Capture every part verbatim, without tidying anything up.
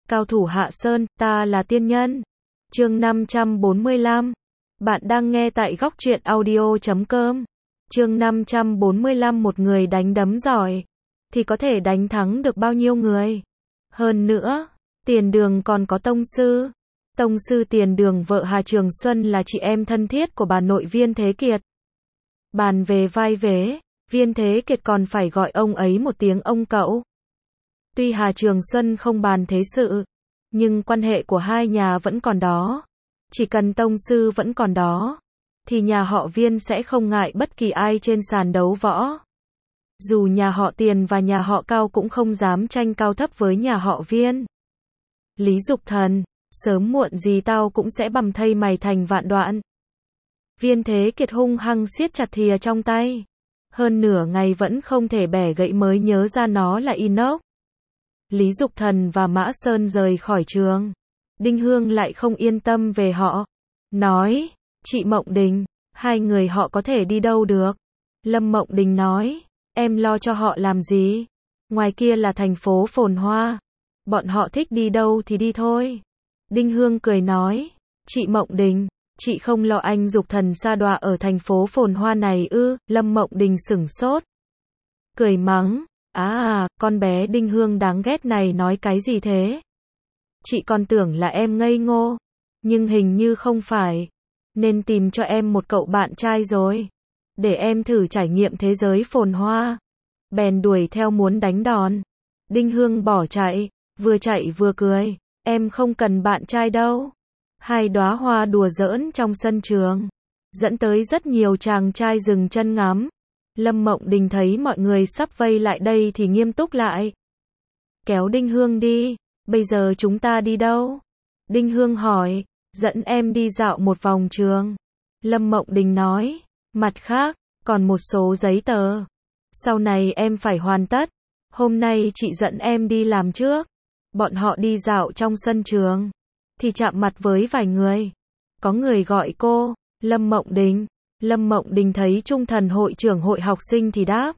Cao thủ Hạ Sơn, ta là tiên nhân. Chương năm trăm bốn mươi lăm. Bạn đang nghe tại góc truyện audio chấm com. Chương năm trăm bốn mươi lăm. Một người đánh đấm giỏi thì có thể đánh thắng được bao nhiêu người. Hơn nữa, Tiền Đường còn có tông sư. Tông sư Tiền Đường vợ Hà Trường Xuân là chị em thân thiết của bà nội Viên Thế Kiệt. Bàn về vai vế, Viên Thế Kiệt còn phải gọi ông ấy một tiếng ông cậu. Tuy Hà Trường Xuân không bàn thế sự, nhưng quan hệ của hai nhà vẫn còn đó. Chỉ cần tông sư vẫn còn đó, thì nhà họ Viên sẽ không ngại bất kỳ ai trên sàn đấu võ. Dù nhà họ Tiền và nhà họ Cao cũng không dám tranh cao thấp với nhà họ Viên. Lý Dục Thần, sớm muộn gì tao cũng sẽ bầm thây mày thành vạn đoạn. Viên Thế Kiệt hung hăng siết chặt thìa trong tay. Hơn nửa ngày vẫn không thể bẻ gãy mới nhớ ra nó là inox. Lý Dục Thần và Mã Sơn rời khỏi trường. Đinh Hương lại không yên tâm về họ. Nói, chị Mộng Đình, hai người họ có thể đi đâu được? Lâm Mộng Đình nói, em lo cho họ làm gì? Ngoài kia là thành phố phồn hoa. Bọn họ thích đi đâu thì đi thôi. Đinh Hương cười nói, chị Mộng Đình, chị không lo anh Dục Thần sa đọa ở thành phố phồn hoa này ư? Lâm Mộng Đình sửng sốt. Cười mắng, à à, con bé Đinh Hương đáng ghét này nói cái gì thế? Chị còn tưởng là em ngây ngô, nhưng hình như không phải. Nên tìm cho em một cậu bạn trai rồi, để em thử trải nghiệm thế giới phồn hoa. Bèn đuổi theo muốn đánh đòn. Đinh Hương bỏ chạy, vừa chạy vừa cười, em không cần bạn trai đâu. Hai đóa hoa đùa giỡn trong sân trường, dẫn tới rất nhiều chàng trai dừng chân ngắm. Lâm Mộng Đình thấy mọi người sắp vây lại đây thì nghiêm túc lại. Kéo Đinh Hương đi, bây giờ chúng ta đi đâu? Đinh Hương hỏi, dẫn em đi dạo một vòng trường. Lâm Mộng Đình nói, mặt khác, còn một số giấy tờ. Sau này em phải hoàn tất. Hôm nay chị dẫn em đi làm trước. Bọn họ đi dạo trong sân trường, thì chạm mặt với vài người. Có người gọi cô, Lâm Mộng Đình. Lâm Mộng Đình thấy Trung Thần hội trưởng hội học sinh thì đáp.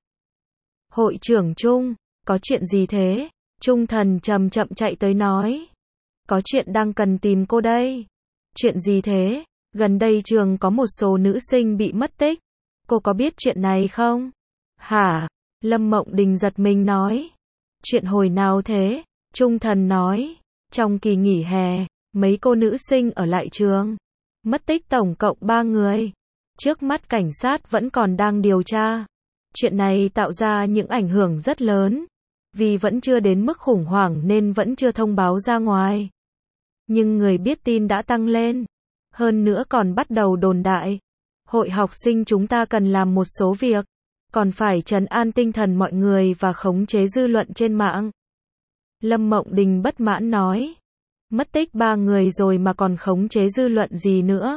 Hội trưởng Trung, có chuyện gì thế? Trung Thần chậm chậm chạy tới nói. Có chuyện đang cần tìm cô đây. Chuyện gì thế? Gần đây trường có một số nữ sinh bị mất tích. Cô có biết chuyện này không? Hả? Lâm Mộng Đình giật mình nói. Chuyện hồi nào thế? Trung Thần nói. Trong kỳ nghỉ hè, mấy cô nữ sinh ở lại trường. Mất tích tổng cộng ba người. Trước mắt cảnh sát vẫn còn đang điều tra. Chuyện này tạo ra những ảnh hưởng rất lớn. Vì vẫn chưa đến mức khủng hoảng nên vẫn chưa thông báo ra ngoài. Nhưng người biết tin đã tăng lên. Hơn nữa còn bắt đầu đồn đại. Hội học sinh chúng ta cần làm một số việc. Còn phải trấn an tinh thần mọi người và khống chế dư luận trên mạng. Lâm Mộng Đình bất mãn nói. Mất tích ba người rồi mà còn khống chế dư luận gì nữa?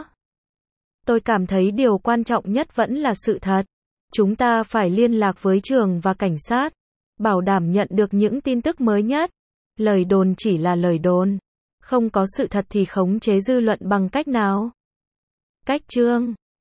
Tôi cảm thấy điều quan trọng nhất vẫn là sự thật. Chúng ta phải liên lạc với trường và cảnh sát, bảo đảm nhận được những tin tức mới nhất. Lời đồn chỉ là lời đồn. Không có sự thật thì khống chế dư luận bằng cách nào? Cách chương